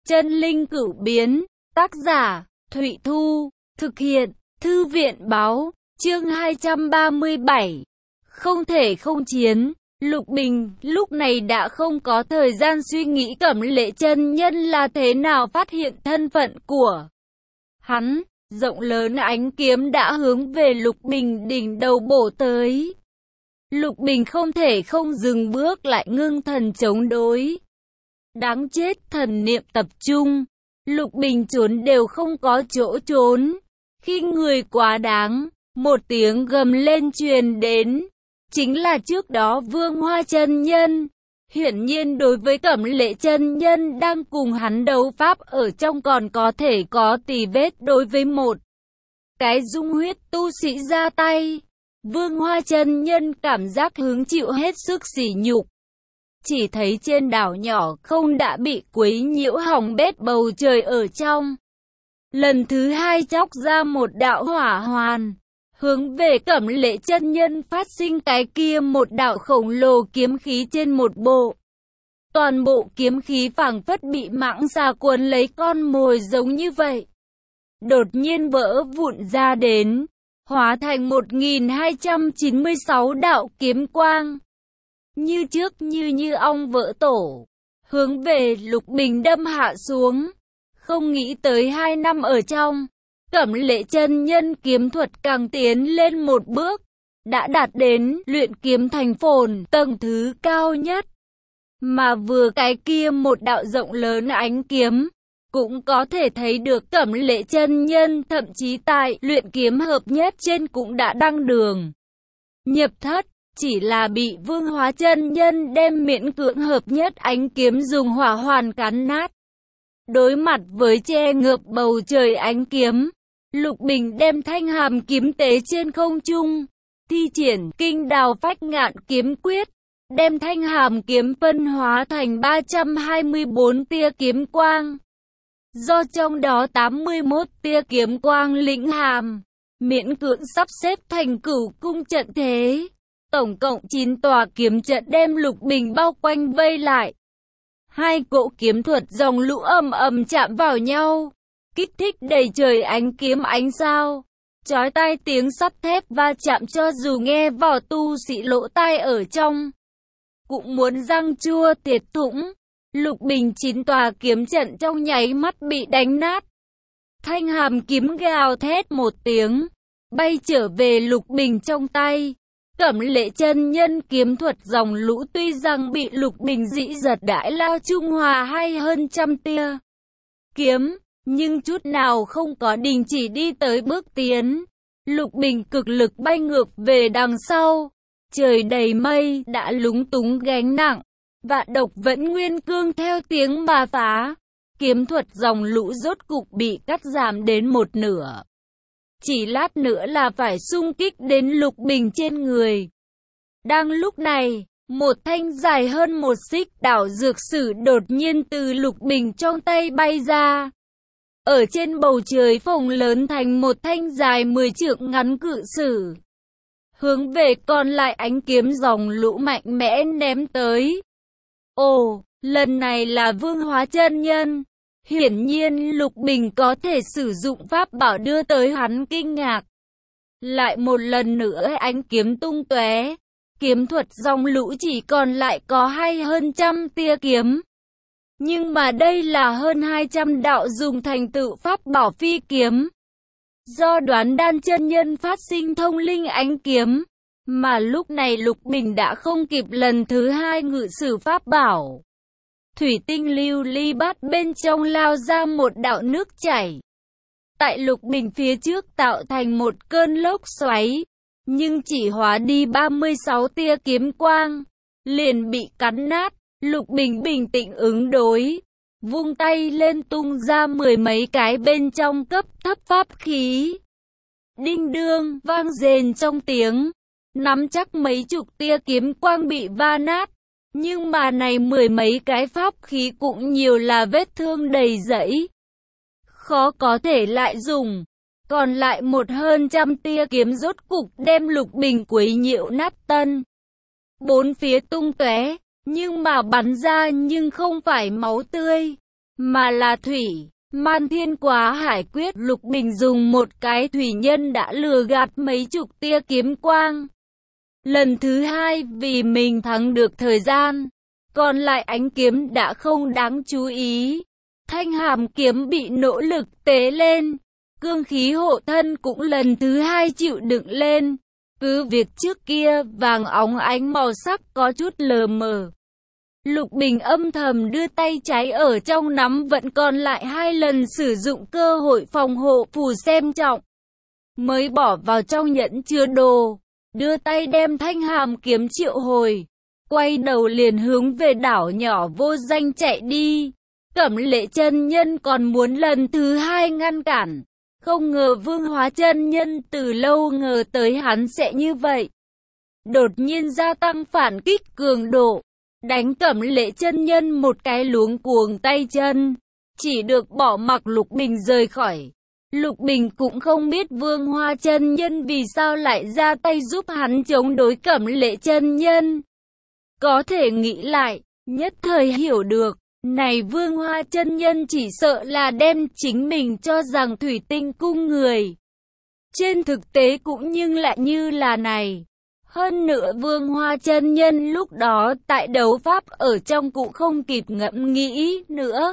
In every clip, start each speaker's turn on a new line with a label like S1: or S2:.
S1: Chân linh cửu biến, tác giả, Thụy Thu, thực hiện, Thư viện báo, chương 237. Không thể không chiến. Lục Bình lúc này đã không có thời gian suy nghĩ Cẩm Lệ chân nhân là thế nào phát hiện thân phận của hắn. Rộng lớn ánh kiếm đã hướng về Lục Bình đỉnh đầu bổ tới. Lục Bình không thể không dừng bước lại, ngưng thần chống đối. Đáng chết, thần niệm tập trung. Lục Bình trốn đều không có chỗ trốn. Khi người quá đáng, một tiếng gầm lên truyền đến. Chính là trước đó Vương Hoa chân nhân. Hiển nhiên đối với Cẩm Lệ chân nhân đang cùng hắn đấu pháp ở trong còn có thể có tì vết đối với một cái dung huyết tu sĩ ra tay. Vương Hoa chân nhân cảm giác hứng chịu hết sức sỉ nhục. Chỉ thấy trên đảo nhỏ không đã bị quấy nhiễu hỏng bét bầu trời ở trong. Lần thứ hai chóc ra một đạo hỏa hoàn. Hướng về Cẩm Lệ chân nhân phát sinh cái kia một đạo khổng lồ kiếm khí trên một bộ. Toàn bộ kiếm khí phảng phất bị mãng xà cuốn lấy con mồi giống như vậy. Đột nhiên vỡ vụn ra đến, hóa thành 1296 đạo kiếm quang. Như trước như ong vỡ tổ, hướng về Lục Bình đâm hạ xuống. Không nghĩ tới 2 năm ở trong, Cẩm Lệ chân nhân kiếm thuật càng tiến lên một bước, đã đạt đến luyện kiếm thành phồn tầng thứ cao nhất. Mà vừa cái kia một đạo rộng lớn ánh kiếm, cũng có thể thấy được Cẩm Lệ chân nhân thậm chí tại luyện kiếm hợp nhất trên cũng đã đăng đường nhập thất, chỉ là bị Vương Hóa chân nhân đem miễn cưỡng hợp nhất ánh kiếm dùng hỏa hoàn cắn nát. Đối mặt với che ngợp bầu trời ánh kiếm, Lục Bình đem thanh hàm kiếm tế trên không trung, thi triển kinh đào phách ngạn kiếm quyết, đem thanh hàm kiếm phân hóa thành 324 tia kiếm quang. Do trong đó 81 tia kiếm quang lĩnh hàm, miễn cưỡng sắp xếp thành cửu cung trận thế. Tổng cộng 9 tòa kiếm trận đem Lục Bình bao quanh vây lại. Hai cỗ kiếm thuật dòng lũ ầm ầm chạm vào nhau, kích thích đầy trời ánh kiếm ánh sao. Chói tai tiếng sắt thép va chạm cho dù nghe vào tu sĩ lỗ tai ở trong cũng muốn răng chua tiệt thủng. Lục Bình 9 tòa kiếm trận trong nháy mắt bị đánh nát. Thanh hàm kiếm gào thét một tiếng, bay trở về Lục Bình trong tay. Cẩm Lệ chân nhân kiếm thuật dòng lũ tuy rằng bị Lục Bình dĩ giật đãi lao trung hòa hay hơn trăm tia kiếm, nhưng chút nào không có đình chỉ đi tới bước tiến. Lục Bình cực lực bay ngược về đằng sau. Trời đầy mây đã lúng túng gánh nặng, vạn độc vẫn nguyên cương theo tiếng mà phá. Kiếm thuật dòng lũ rốt cục bị cắt giảm đến một nửa. Chỉ lát nữa là phải xung kích đến Lục Bình trên người. Đang lúc này, một thanh dài hơn 1 xích đảo dược sử đột nhiên từ Lục Bình trong tay bay ra. Ở trên bầu trời phồng lớn thành một thanh dài 10 trượng ngắn cự sử. Hướng về còn lại ánh kiếm dòng lũ mạnh mẽ ném tới. Ồ, lần này là Vương Hóa chân nhân. Hiển nhiên Lục Bình có thể sử dụng pháp bảo đưa tới hắn kinh ngạc. Lại một lần nữa ánh kiếm tung tóe. Kiếm thuật dòng lũ chỉ còn lại có hay hơn trăm tia kiếm. Nhưng mà đây là hơn 200 đạo dùng thành tựu pháp bảo phi kiếm. Do Đoán Đan chân nhân phát sinh thông linh ánh kiếm, mà lúc này Lục Bình đã không kịp lần thứ hai ngự sử pháp bảo. Thủy tinh lưu ly bát bên trong lao ra một đạo nước chảy. Tại Lục Bình phía trước tạo thành một cơn lốc xoáy, nhưng chỉ hóa đi 36 tia kiếm quang, liền bị cắn nát. Lục Bình bình tĩnh ứng đối, vung tay lên tung ra 10 mấy cái bên trong cấp thấp pháp khí. Đinh đương vang rền trong tiếng, nắm chắc mấy chục tia kiếm quang bị va nát. Nhưng mà này 10 mấy cái pháp khí cũng nhiều là vết thương đầy rẫy, khó có thể lại dùng. Còn lại một hơn trăm tia kiếm rốt cục đem Lục Bình quấy nhiễu nát tân. Bốn phía tung tóe, nhưng mà bắn ra nhưng không phải máu tươi, mà là thủy. Man Thiên Quá Hải Quyết, Lục Bình dùng một cái thủy nhân đã lừa gạt mấy chục tia kiếm quang. Lần thứ hai vì mình thắng được thời gian, còn lại ánh kiếm đã không đáng chú ý. Thanh hàm kiếm bị nỗ lực tế lên, cương khí hộ thân cũng lần thứ hai chịu đựng lên. Cứ việc trước kia vàng óng ánh màu sắc có chút lờ mờ. Lục Bình âm thầm đưa tay trái ở trong nắm vẫn còn lại 2 lần sử dụng cơ hội phòng hộ phù xem trọng. Mới bỏ vào trong nhẫn chứa đồ, đưa tay đem thanh hàm kiếm triệu hồi. Quay đầu liền hướng về đảo nhỏ vô danh chạy đi. Cẩm Lệ chân nhân còn muốn lần thứ hai ngăn cản. Không ngờ Vương Hóa chân nhân từ lâu ngờ tới hắn sẽ như vậy. Đột nhiên gia tăng phản kích cường độ. Đánh Cẩm Lệ chân nhân một cái luống cuồng tay chân. Chỉ được bỏ mặc Lục Bình rời khỏi. Lục Bình cũng không biết Vương Hóa chân nhân vì sao lại ra tay giúp hắn chống đối Cẩm Lệ chân nhân. Có thể nghĩ lại, nhất thời hiểu được. Này Vương Hóa chân nhân chỉ sợ là đem chính mình cho rằng Thủy Tinh cung người. Trên thực tế cũng nhưng lại như là này. Hơn nữa Vương Hóa chân nhân lúc đó tại đấu pháp ở trong cũng không kịp ngẫm nghĩ nữa.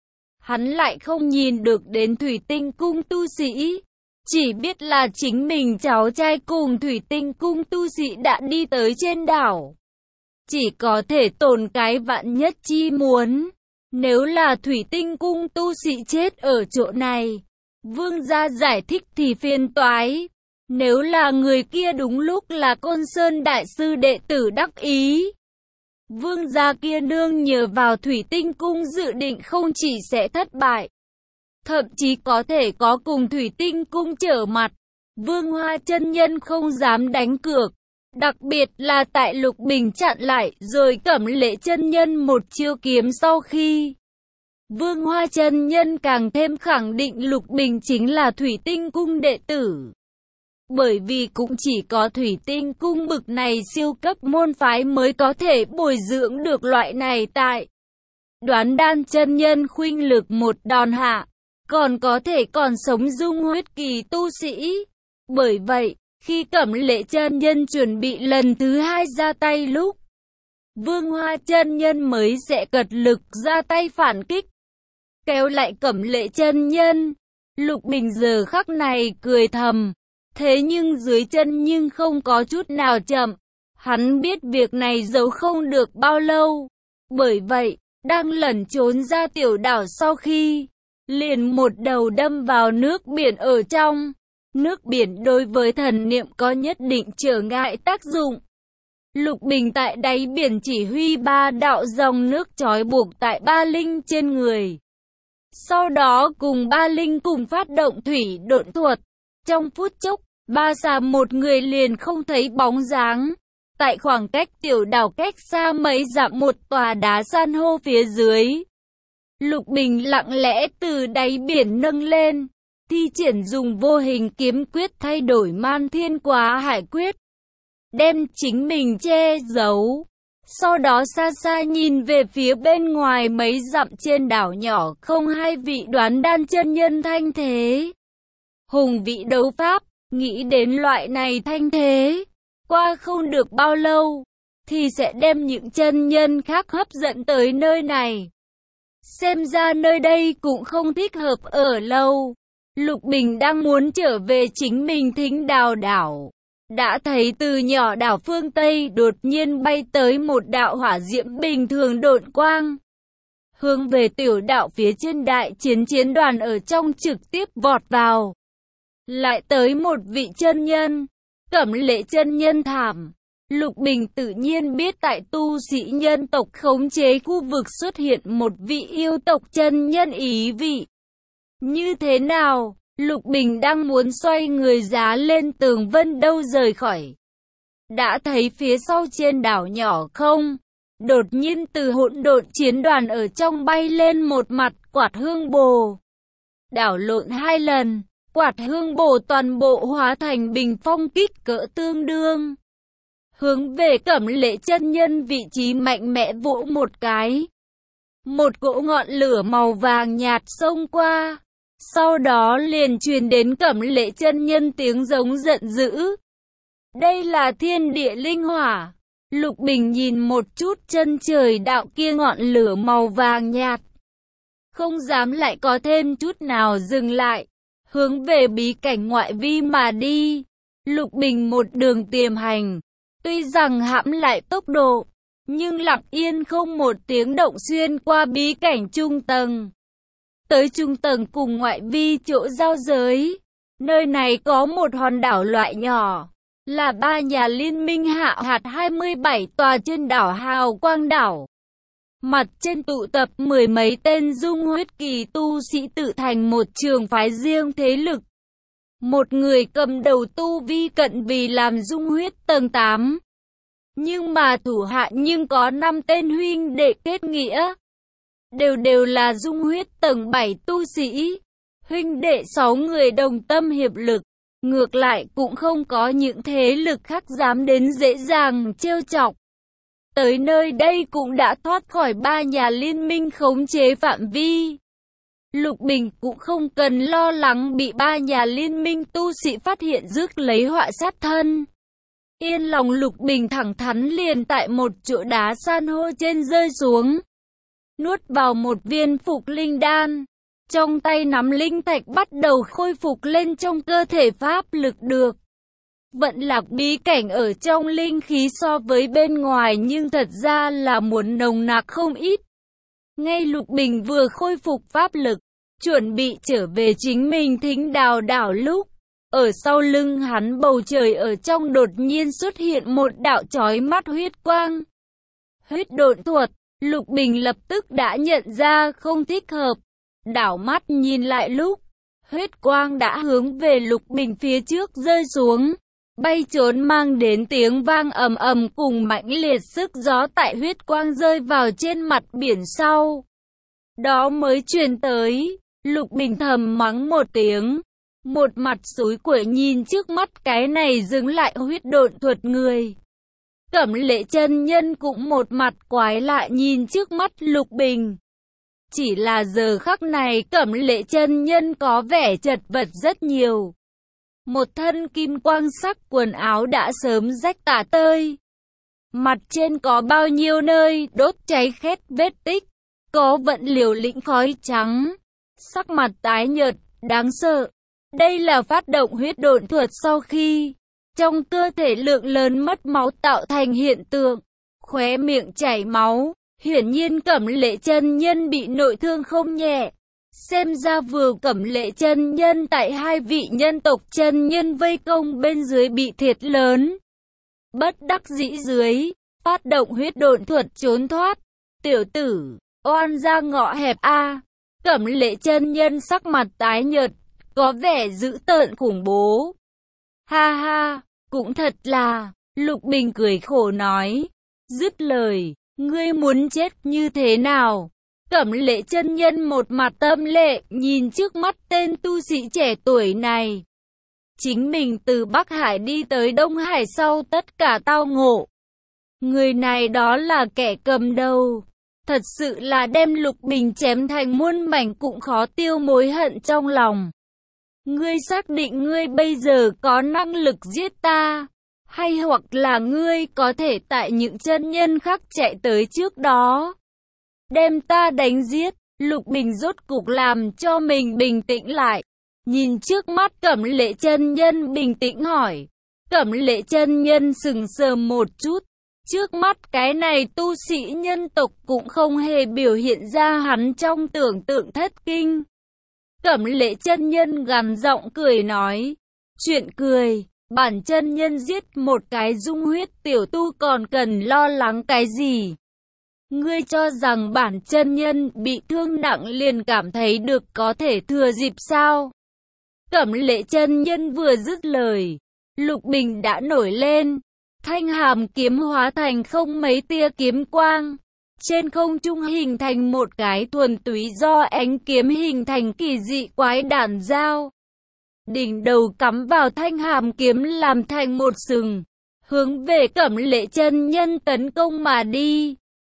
S1: Hắn lại không nhìn được đến Thủy Tinh cung tu sĩ. Chỉ biết là chính mình cháu trai cùng Thủy Tinh cung tu sĩ đã đi tới trên đảo. Chỉ có thể tồn cái vạn nhất chi muốn. Nếu là Thủy Tinh cung tu sĩ chết ở chỗ này, Vương gia giải thích thì phiền toái. Nếu là người kia đúng lúc là Côn Sơn đại sư đệ tử đắc ý, Vương gia kia nương nhờ vào Thủy Tinh cung dự định không chỉ sẽ thất bại, thậm chí có thể có cùng Thủy Tinh cung trở mặt. Vương Hóa chân nhân không dám đánh cược. Đặc biệt là tại Lục Bình chặn lại rồi Cẩm Lệ chân nhân một chiêu kiếm sau khi. Vương Hóa chân nhân càng thêm khẳng định Lục Bình chính là Thủy Tinh cung đệ tử. Bởi vì cũng chỉ có Thủy Tinh cung bực này siêu cấp môn phái mới có thể bồi dưỡng được loại này tại. Đoán Đan chân nhân khuynh lực một đòn hạ, còn có thể còn sống dung huyết kỳ tu sĩ. Bởi vậy, khi Cẩm Lệ chân nhân chuẩn bị lần thứ hai ra tay lúc, Vương Hóa chân nhân mới sẽ cật lực ra tay phản kích, kéo lại Cẩm Lệ chân nhân. Lục Bình giờ khắc này cười thầm, thế nhưng dưới chân nhưng không có chút nào chậm. Hắn biết việc này giấu không được bao lâu. Bởi vậy, đang lẩn trốn ra tiểu đảo sau khi, liền một đầu đâm vào nước biển ở trong. Nước biển đối với thần niệm có nhất định trở ngại tác dụng. Lục Bình tại đáy biển chỉ huy 3 đạo dòng nước trói buộc tại ba linh trên người. Sau đó cùng ba linh cùng phát động thủy độn thuật. Trong phút chốc, ba xà một người liền không thấy bóng dáng. Tại khoảng cách tiểu đảo cách xa mấy dặm một tòa đá san hô phía dưới, Lục Bình lặng lẽ từ đáy biển nâng lên, thi triển dùng vô hình kiếm quyết thay đổi Man Thiên Quá Hải Quyết, đem chính mình che giấu. Sau đó xa xa nhìn về phía bên ngoài mấy dặm trên đảo nhỏ không hai vị Đoán Đan chân nhân thanh thế. Hùng vị đấu pháp, nghĩ đến loại này thanh thế, qua không được bao lâu, thì sẽ đem những chân nhân khác hấp dẫn tới nơi này. Xem ra nơi đây cũng không thích hợp ở lâu. Lục Bình đang muốn trở về chính mình Thính Đào đảo. Đã thấy từ nhỏ đảo phương Tây đột nhiên bay tới một đạo hỏa diễm bình thường độn quang. Hướng về tiểu đảo phía trên đại chiến đoàn ở trong trực tiếp vọt vào. Lại tới một vị chân nhân, Cẩm Lệ chân nhân thảm. Lục Bình tự nhiên biết tại tu sĩ nhân tộc khống chế khu vực xuất hiện một vị yêu tộc chân nhân ý vị. Như thế nào? Lục Bình đang muốn xoay người giá lên tường vân đâu rời khỏi. Đã thấy phía sau trên đảo nhỏ không? Đột nhiên từ hỗn độn chiến đoàn ở trong bay lên một mặt quạt hương bồ. Đảo lộn 2 lần, quạt hương bồ toàn bộ hóa thành bình phong kích cỡ tương đương. Hướng về Cẩm Lệ chân nhân vị trí mạnh mẽ vỗ một cái. một cỗ ngọn lửa màu vàng nhạt xông qua. Sau đó liền truyền đến Cẩm Lệ chân nhân tiếng giống giận dữ. Đây là thiên địa linh hỏa. Lục Bình nhìn một chút chân trời đạo kia ngọn lửa màu vàng nhạt. Không dám lại có thêm chút nào dừng lại. Hướng về bí cảnh ngoại vi mà đi. Lục Bình một đường tiềm hành. Tuy rằng hãm lại tốc độ, nhưng lặng yên không một tiếng động xuyên qua bí cảnh trung tầng. Tới trung tầng cùng ngoại vi chỗ giao giới. Nơi này có một hòn đảo loại nhỏ. Là ba nhà liên minh hạ hạt 27 tòa trên đảo Hào Quang đảo. Mặt trên tụ tập mười mấy tên dung huyết kỳ tu sĩ tự thành một trường phái riêng thế lực. Một người cầm đầu tu vi cận vì làm dung huyết tầng 8. Nhưng mà thủ hạ nhưng có 5 tên huynh đệ kết nghĩa. Đều là dung huyết tầng 7 tu sĩ. Huynh đệ 6 người đồng tâm hiệp lực. Ngược lại cũng không có những thế lực khác dám đến dễ dàng trêu chọc. Tới nơi đây cũng đã thoát khỏi ba nhà liên minh khống chế phạm vi. Lục Bình cũng không cần lo lắng bị ba nhà liên minh tu sĩ phát hiện rước lấy họa sát thân. Yên lòng Lục Bình thẳng thắn liền tại một chỗ đá san hô trên rơi xuống. Nuốt vào một viên phục linh đan. Trong tay nắm linh thạch bắt đầu khôi phục lên trong cơ thể pháp lực được. Vận lạc bí cảnh ở trong linh khí so với bên ngoài nhưng thật ra là muốn nồng nặc không ít. Ngay Lục Bình vừa khôi phục pháp lực, chuẩn bị trở về chính mình Thính Đào đảo lúc, ở sau lưng hắn bầu trời ở trong đột nhiên xuất hiện một đạo chói mắt huyết quang. Huyết độn thuật, Lục Bình lập tức đã nhận ra không thích hợp. Đảo mắt nhìn lại lúc, huyết quang đã hướng về Lục Bình phía trước rơi xuống, bay trốn mang đến tiếng vang ầm ầm cùng mãnh liệt sức gió tại huyết quang rơi vào trên mặt biển sau. Đó mới truyền tới, Lục Bình thầm mắng một tiếng, một mặt xúi quẩy nhìn trước mắt cái này dừng lại huyết độn thuật người. Cẩm Lệ chân nhân cũng một mặt quái lạ nhìn trước mắt Lục Bình. Chỉ là giờ khắc này Cẩm Lệ chân nhân có vẻ chật vật rất nhiều. Một thân kim quang sắc quần áo đã sớm rách tả tơi. Mặt trên có bao nhiêu nơi đốt cháy khét vết tích. Có vận liều lĩnh khói trắng. Sắc mặt tái nhợt, đáng sợ. Đây là phát động huyết độn thuật sau khi trong cơ thể lượng lớn mất máu tạo thành hiện tượng. Khóe miệng chảy máu. Hiển nhiên Cẩm Lệ chân nhân bị nội thương không nhẹ. Xem ra vừa Cẩm Lệ chân nhân tại hai vị nhân tộc chân nhân vây công bên dưới bị thiệt lớn. Bất đắc dĩ dưới, phát động huyết độn thuật trốn thoát. Tiểu tử, oan ra ngõ hẹp a. Cẩm Lệ chân nhân sắc mặt tái nhợt, có vẻ dữ tợn khủng bố. Ha ha, cũng thật là, Lục Bình cười khổ nói. Dứt lời, ngươi muốn chết như thế nào? Cẩm Lệ chân nhân một mặt tâm lệ, nhìn trước mắt tên tu sĩ trẻ tuổi này. Chính mình từ Bắc Hải đi tới Đông Hải sau tất cả tao ngộ. Người này đó là kẻ cầm đầu. Thật sự là đem Lục Bình chém thành muôn mảnh cũng khó tiêu mối hận trong lòng. Ngươi xác định ngươi bây giờ có năng lực giết ta? Hay hoặc là ngươi có thể tại những chân nhân khác chạy tới trước đó đem ta đánh giết? Lục Bình rốt cục làm cho mình bình tĩnh lại. Nhìn trước mắt Cẩm Lệ chân nhân bình tĩnh hỏi. Cẩm Lệ chân nhân sững sờ một chút. Trước mắt cái này tu sĩ nhân tộc cũng không hề biểu hiện ra hắn trong tưởng tượng thất kinh. Cẩm Lệ chân nhân gằn giọng cười nói. Chuyện cười, bản chân nhân giết một cái dung huyết tiểu tu còn cần lo lắng cái gì? Ngươi cho rằng bản chân nhân bị thương nặng liền cảm thấy được có thể thừa dịp sao? Cẩm Lệ chân nhân vừa dứt lời, Lục Bình đã nổi lên. Thanh hàm kiếm hóa thành không mấy tia kiếm quang. Trên không trung hình thành một cái thuần túy do ánh kiếm hình thành kỳ dị quái đản dao. Đỉnh đầu cắm vào thanh hàm kiếm làm thành một sừng. Hướng về Cẩm Lệ chân nhân tấn công mà đi.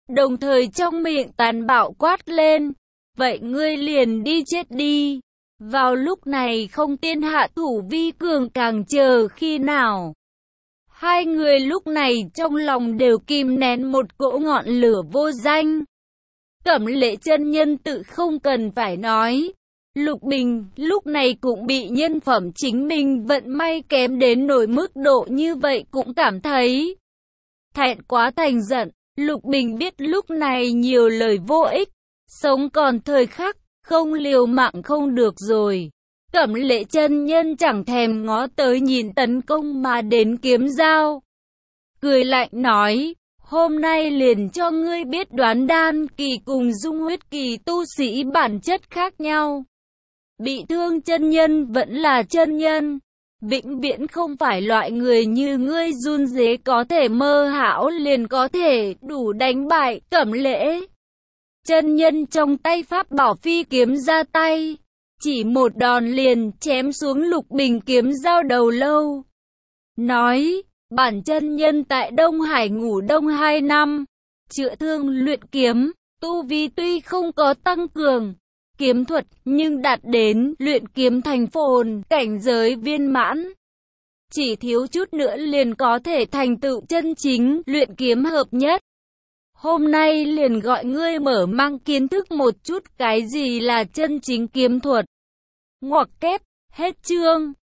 S1: đồng thời trong miệng tàn bạo quát lên, vậy ngươi liền đi chết đi. Vào lúc này không tiên hạ thủ vi cường càng chờ khi nào. Hai người lúc này trong lòng đều kìm nén một cỗ ngọn lửa vô danh. Cẩm Lệ chân nhân tự không cần phải nói. Lục Bình lúc này cũng bị nhân phẩm chính mình vận may kém đến nỗi mức độ như vậy cũng cảm thấy thẹn quá thành giận. Lục Bình biết lúc này nhiều lời vô ích, sống còn thời khắc, không liều mạng không được rồi. Cẩm Lệ chân nhân chẳng thèm ngó tới nhìn tấn công mà đến kiếm dao. Cười lạnh nói, hôm nay liền cho ngươi biết đoán đan kỳ cùng dung huyết kỳ tu sĩ bản chất khác nhau. Bị thương chân nhân vẫn là chân nhân, vĩnh viễn không phải loại người như ngươi run rế có thể mơ hão liền có thể đủ đánh bại. Cẩm Lệ chân nhân trong tay pháp bảo phi kiếm ra tay, chỉ một đòn liền chém xuống Lục Bình kiếm dao đầu lâu. Nói, bản chân nhân tại Đông Hải ngủ đông 2 năm, chữa thương luyện kiếm, tu vi tuy không có tăng cường kiếm thuật nhưng đạt đến luyện kiếm thành phồn cảnh giới viên mãn. Chỉ thiếu chút nữa liền có thể thành tựu chân chính luyện kiếm hợp nhất. Hôm nay liền gọi ngươi mở mang kiến thức một chút cái gì là chân chính kiếm thuật. Ngoặc kép, hết chương.